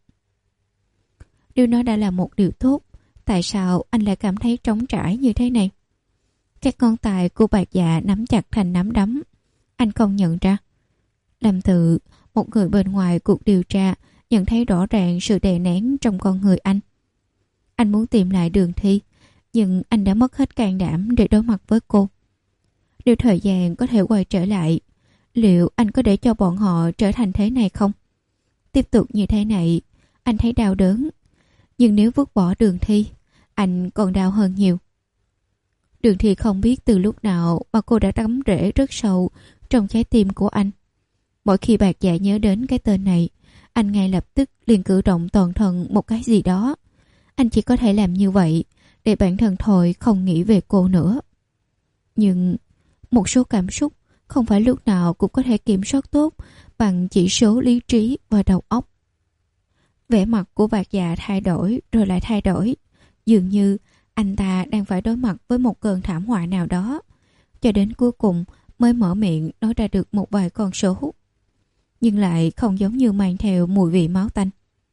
A: Điều đó đã là một điều tốt. Tại sao anh lại cảm thấy trống trải như thế này? Các ngón tay của Bạc Dạ nắm chặt thành nắm đấm. Anh không nhận ra. Lâm Tự, một người bên ngoài cuộc điều tra, nhận thấy rõ ràng sự đè nén trong con người anh. Anh muốn tìm lại Đường Thi, nhưng anh đã mất hết can đảm để đối mặt với cô. Nếu thời gian có thể quay trở lại, liệu anh có để cho bọn họ trở thành thế này không? Tiếp tục như thế này, anh thấy đau đớn. Nhưng nếu vứt bỏ Đường Thi, anh còn đau hơn nhiều. Đường Thi không biết từ lúc nào mà cô đã đắm rễ rất sâu trong trái tim của anh. Mỗi khi Bạc Dạ nhớ đến cái tên này, anh ngay lập tức liền cử động toàn thân một cái gì đó. Anh chỉ có thể làm như vậy để bản thân thôi không nghĩ về cô nữa. Nhưng một số cảm xúc không phải lúc nào cũng có thể kiểm soát tốt bằng chỉ số lý trí và đầu óc. Vẻ mặt của Bạc Dạ thay đổi rồi lại thay đổi. Dường như anh ta đang phải đối mặt với một cơn thảm họa nào đó. Cho đến cuối cùng mới mở miệng nói ra được một vài con số. Nhưng lại không giống như mang theo mùi vị máu tanh.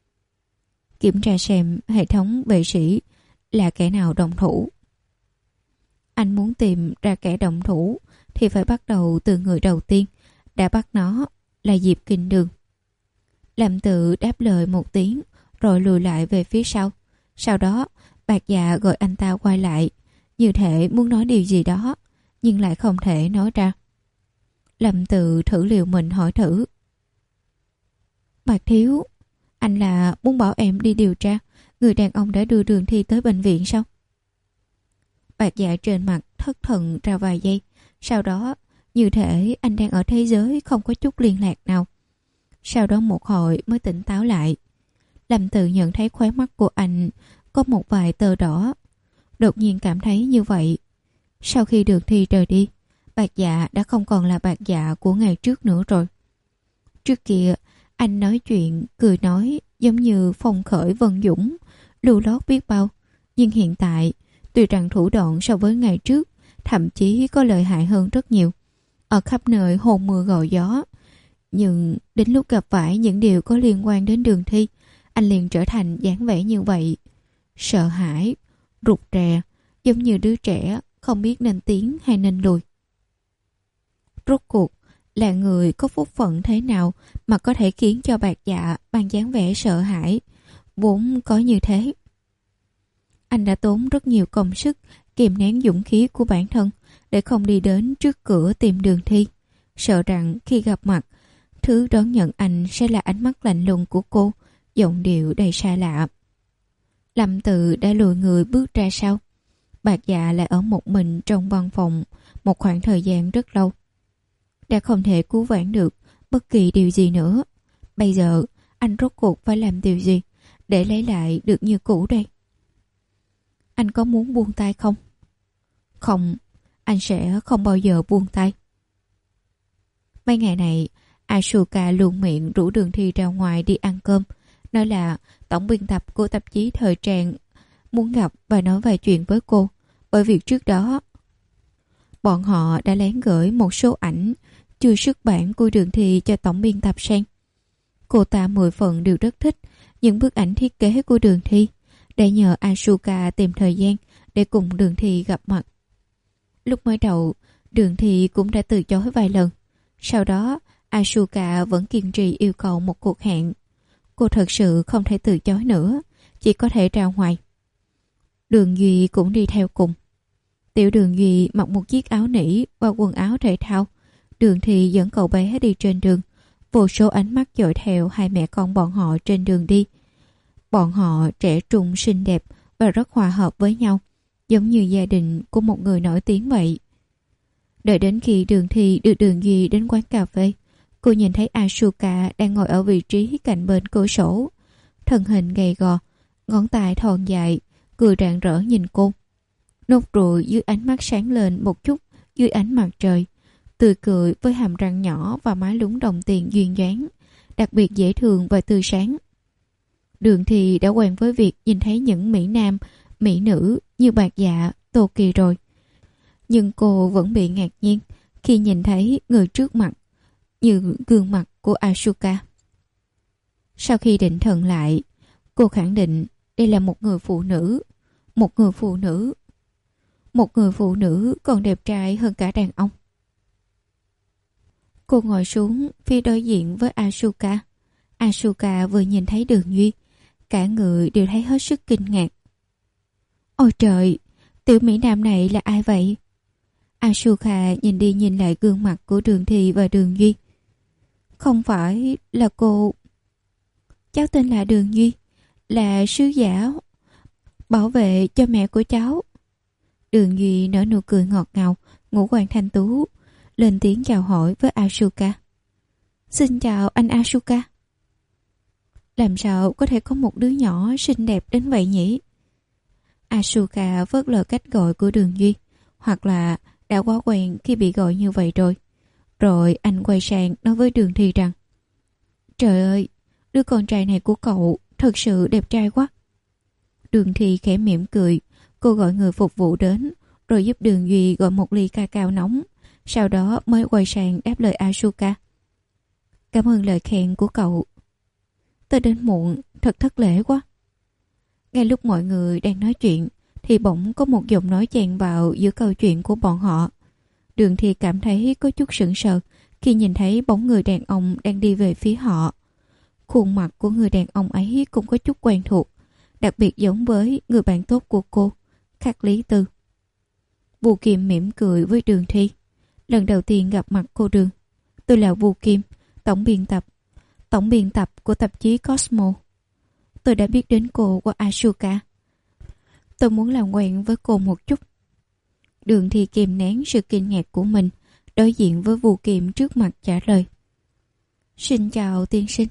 A: Kiểm tra xem hệ thống vệ sĩ là kẻ nào động thủ. Anh muốn tìm ra kẻ động thủ thì phải bắt đầu từ người đầu tiên đã bắt nó, là Diệp Kinh Đường. Lâm Tự đáp lời một tiếng rồi lùi lại về phía sau. Sau đó Bạc Dạ gọi anh ta quay lại, như thể muốn nói điều gì đó nhưng lại không thể nói ra. Lâm Tự thử liều mình hỏi thử. Bạc Thiếu, anh là muốn bảo em đi điều tra người đàn ông đã đưa Đường Thi tới bệnh viện sao? Bạc Dạ trên mặt thất thần ra vài giây. Sau đó như thể anh đang ở thế giới không có chút liên lạc nào. Sau đó một hồi mới tỉnh táo lại. Lâm Tự nhận thấy khóe mắt của anh có một vài tơ đỏ. Đột nhiên cảm thấy như vậy. Sau khi Đường Thi rời đi, Bạc Dạ đã không còn là Bạc Dạ của ngày trước nữa rồi. Trước kia anh nói chuyện, cười nói giống như phong khởi vân dũng, lưu lót biết bao. Nhưng hiện tại, tuy rằng thủ đoạn so với ngày trước thậm chí có lợi hại hơn rất nhiều, ở khắp nơi hôn mưa gọi gió. Nhưng đến lúc gặp phải những điều có liên quan đến Đường Thi, anh liền trở thành dáng vẻ như vậy. Sợ hãi, rụt rè, giống như đứa trẻ không biết nên tiến hay nên lùi. Rốt cuộc là người có phúc phận thế nào mà có thể khiến cho Bạc Dạ bằng dáng vẻ sợ hãi vốn có như thế? Anh đã tốn rất nhiều công sức kìm nén dũng khí của bản thân để không đi đến trước cửa tìm Đường Thi, sợ rằng khi gặp mặt Thứ đón nhận anh sẽ là ánh mắt lạnh lùng của cô, giọng điệu đầy xa lạ. Lâm Tự đã lùi người bước ra sau. Bạc Dạ lại ở một mình trong văn phòng một khoảng thời gian rất lâu. Đã không thể cứu vãn được bất kỳ điều gì nữa. Bây giờ anh rốt cuộc phải làm điều gì để lấy lại được như cũ đây? Anh có muốn buông tay không? Không, anh sẽ không bao giờ buông tay. Mấy ngày này, Asuka luôn miệng rủ Đường Thi ra ngoài đi ăn cơm, nói là tổng biên tập của tạp chí thời trang muốn gặp và nói vài chuyện với cô, bởi vì trước đó bọn họ đã lén gửi một số ảnh chưa xuất bản của Đường Thi cho tổng biên tập xem. Cô ta mười phần đều rất thích những bức ảnh thiết kế của Đường Thi, để nhờ Asuka tìm thời gian để cùng Đường Thi gặp mặt. Lúc mới đầu, Đường Thi cũng đã từ chối vài lần. Sau đó, Asuka vẫn kiên trì yêu cầu một cuộc hẹn. Cô thật sự không thể từ chối nữa, chỉ có thể ra ngoài. Đường Duy cũng đi theo cùng. Tiểu Đường Duy mặc một chiếc áo nỉ và quần áo thể thao. Đường Thi dẫn cậu bé đi trên đường. Vô số ánh mắt dõi theo hai mẹ con bọn họ trên đường đi. Bọn họ trẻ trung xinh đẹp và rất hòa hợp với nhau, giống như gia đình của một người nổi tiếng vậy. Đợi đến khi Đường Thi đưa Đường Duy đến quán cà phê, cô nhìn thấy Asuka đang ngồi ở vị trí cạnh bên cửa sổ. Thân hình gầy gò, ngón tay thon dài, cười rạng rỡ nhìn cô. Nốt ruồi dưới ánh mắt sáng lên một chút dưới ánh mặt trời, tươi cười với hàm răng nhỏ và má lúm đồng tiền duyên dáng, đặc biệt dễ thương và tươi sáng. Đường Thi đã quen với việc nhìn thấy những mỹ nam, mỹ nữ như Bạc Dạ, Tô Kỳ rồi. Nhưng cô vẫn bị ngạc nhiên khi nhìn thấy người trước mặt như gương mặt của Asuka. Sau khi định thần lại, cô khẳng định đây là một người phụ nữ. Một người phụ nữ. Một người phụ nữ còn đẹp trai hơn cả đàn ông. Cô ngồi xuống phía đối diện với Asuka. Asuka vừa nhìn thấy Đường Duy, cả người đều thấy hết sức kinh ngạc. Ôi trời, tiểu mỹ nam này là ai vậy? Asuka nhìn đi nhìn lại gương mặt của Đường Thi và Đường Duy. Không phải là cô... Cháu tên là Đường Duy, là sứ giả bảo vệ cho mẹ của cháu. Đường Duy nở nụ cười ngọt ngào, ngũ quan thanh tú, lên tiếng chào hỏi với Asuka. Xin chào anh Asuka. Làm sao có thể có một đứa nhỏ xinh đẹp đến vậy nhỉ? Asuka phớt lờ cách gọi của Đường Duy, hoặc là đã quá quen khi bị gọi như vậy rồi. Rồi anh quay sang nói với Đường Thi rằng: Trời ơi, đứa con trai này của cậu thật sự đẹp trai quá. Đường Thi khẽ mỉm cười. Cô gọi người phục vụ đến, rồi giúp Đường Duy gọi một ly ca cao nóng. Sau đó mới quay sang đáp lời Asuka. Cảm ơn lời khen của cậu. Tôi đến muộn, thật thất lễ quá. Ngay lúc mọi người đang nói chuyện, thì bỗng có một giọng nói chèn vào giữa câu chuyện của bọn họ. Đường Thi cảm thấy có chút sững sờ khi nhìn thấy bóng người đàn ông đang đi về phía họ. Khuôn mặt của người đàn ông ấy cũng có chút quen thuộc, đặc biệt giống với người bạn tốt của cô, Khắc Lý Tư. Vu Kim mỉm cười với Đường Thi. Lần đầu tiên gặp mặt cô Đường. Tôi là Vu Kim, tổng biên tập, tổng biên tập của tạp chí Cosmo. Tôi đã biết đến cô qua Asuka. Tôi muốn làm quen với cô một chút. Đường Thi kìm nén sự kinh ngạc của mình, đối diện với Vu Kim trước mặt trả lời. Xin chào tiên sinh.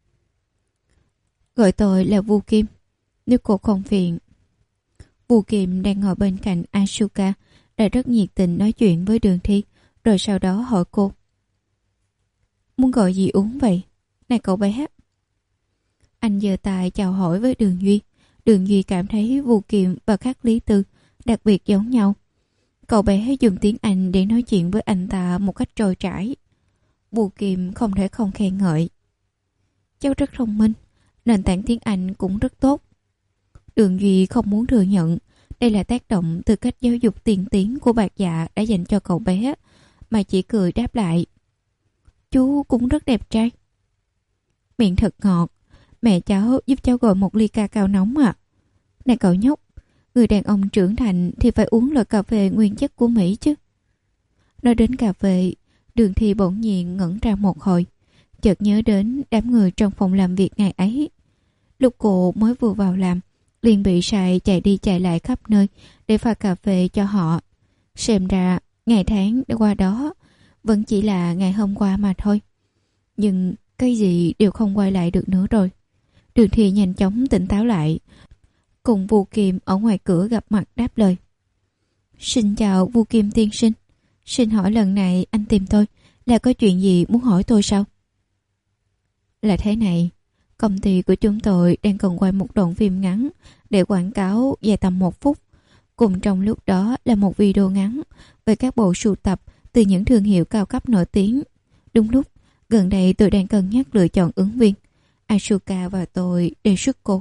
A: Gọi tôi là Vu Kim, nếu cô không phiền. Vu Kim đang ngồi bên cạnh Asuka đã rất nhiệt tình nói chuyện với Đường Thi, rồi sau đó hỏi cô. Muốn gọi gì uống vậy? Này cậu bé. Anh giơ tay chào hỏi với Đường Duy. Đường Duy cảm thấy Vu Kim và Khắc Lý Tư đặc biệt giống nhau. Cậu bé dùng tiếng Anh để nói chuyện với anh ta một cách trôi chảy. Vu Kim không thể không khen ngợi. Cháu rất thông minh, nền tảng tiếng Anh cũng rất tốt. Đường Duy không muốn thừa nhận đây là tác động từ cách giáo dục tiên tiến của Bạc Dạ đã dành cho cậu bé, mà chỉ cười đáp lại. Chú cũng rất đẹp trai. Miệng thật ngọt. Mẹ cháu giúp cháu gọi một ly ca cao nóng ạ. À. Này cậu nhóc, người đàn ông trưởng thành thì phải uống loại cà phê nguyên chất của Mỹ chứ. Nói đến cà phê, Đường Thi bỗng nhiên ngẩn ra một hồi. chợt nhớ đến đám người trong phòng làm việc ngày ấy. Lúc cô mới vừa vào làm, liền bị sai chạy đi chạy lại khắp nơi để pha cà phê cho họ. Xem ra ngày tháng đã qua đó vẫn chỉ là ngày hôm qua mà thôi. Nhưng cái gì đều không quay lại được nữa rồi. Đường Thi nhanh chóng tỉnh táo lại, cùng Vu Kim ở ngoài cửa gặp mặt đáp lời. Xin chào Vu Kim tiên sinh. Xin hỏi lần này anh tìm tôi là có chuyện gì muốn hỏi tôi sao? Là thế này, công ty của chúng tôi đang cần quay một đoạn phim ngắn để quảng cáo dài tầm một phút. Cùng trong lúc đó là một video ngắn về các bộ sưu tập từ những thương hiệu cao cấp nổi tiếng. Đúng lúc, gần đây tôi đang cân nhắc lựa chọn ứng viên. Asuka và tôi đề xuất cô.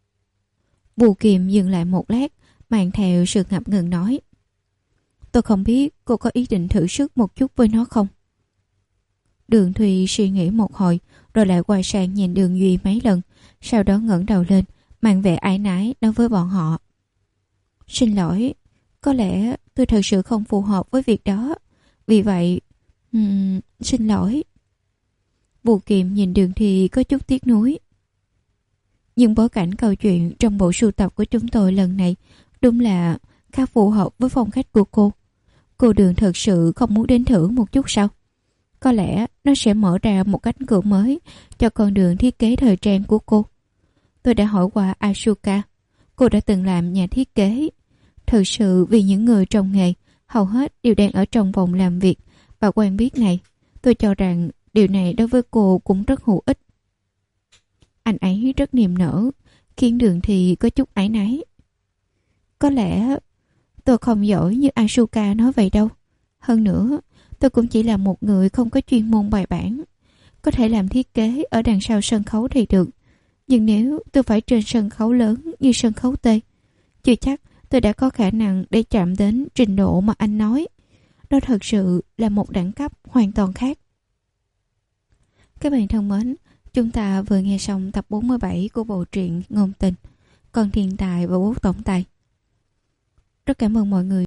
A: Vu Kim dừng lại một lát, mang theo sự ngập ngừng nói. Tôi không biết cô có ý định thử sức một chút với nó không? Đường Thùy suy nghĩ một hồi, rồi lại quay sang nhìn Đường Duy mấy lần, sau đó ngẩng đầu lên, mang vẻ áy náy nói với bọn họ. Xin lỗi, có lẽ tôi thật sự không phù hợp với việc đó. Vì vậy, um, xin lỗi. Vu Kim nhìn Đường Thi có chút tiếc nuối. Nhưng bối cảnh câu chuyện trong bộ sưu tập của chúng tôi lần này đúng là khá phù hợp với phong cách của cô. Cô Đường thật sự không muốn đến thử một chút sao? Có lẽ nó sẽ mở ra một cánh cửa mới cho con đường thiết kế thời trang của cô. Tôi đã hỏi qua Asuka. Cô đã từng làm nhà thiết kế. Thực sự vì những người trong nghề hầu hết đều đang ở trong vòng làm việc và quen biết này, tôi cho rằng điều này đối với cô cũng rất hữu ích. Anh ấy rất niềm nở, khiến Đường Thì có chút áy náy. Có lẽ tôi không giỏi như Asuka nói vậy đâu. Hơn nữa, tôi cũng chỉ là một người không có chuyên môn bài bản. Có thể làm thiết kế ở đằng sau sân khấu thì được. Nhưng nếu tôi phải trên sân khấu lớn như sân khấu T, chưa chắc tôi đã có khả năng để chạm đến trình độ mà anh nói. Đó thật sự là một đẳng cấp hoàn toàn khác. Các bạn thân mến, chúng ta vừa nghe xong tập bốn mươi bảy của bộ truyện Ngôn Tình, Con Thiên Tài và Bố Tổng Tài. Rất cảm ơn mọi người.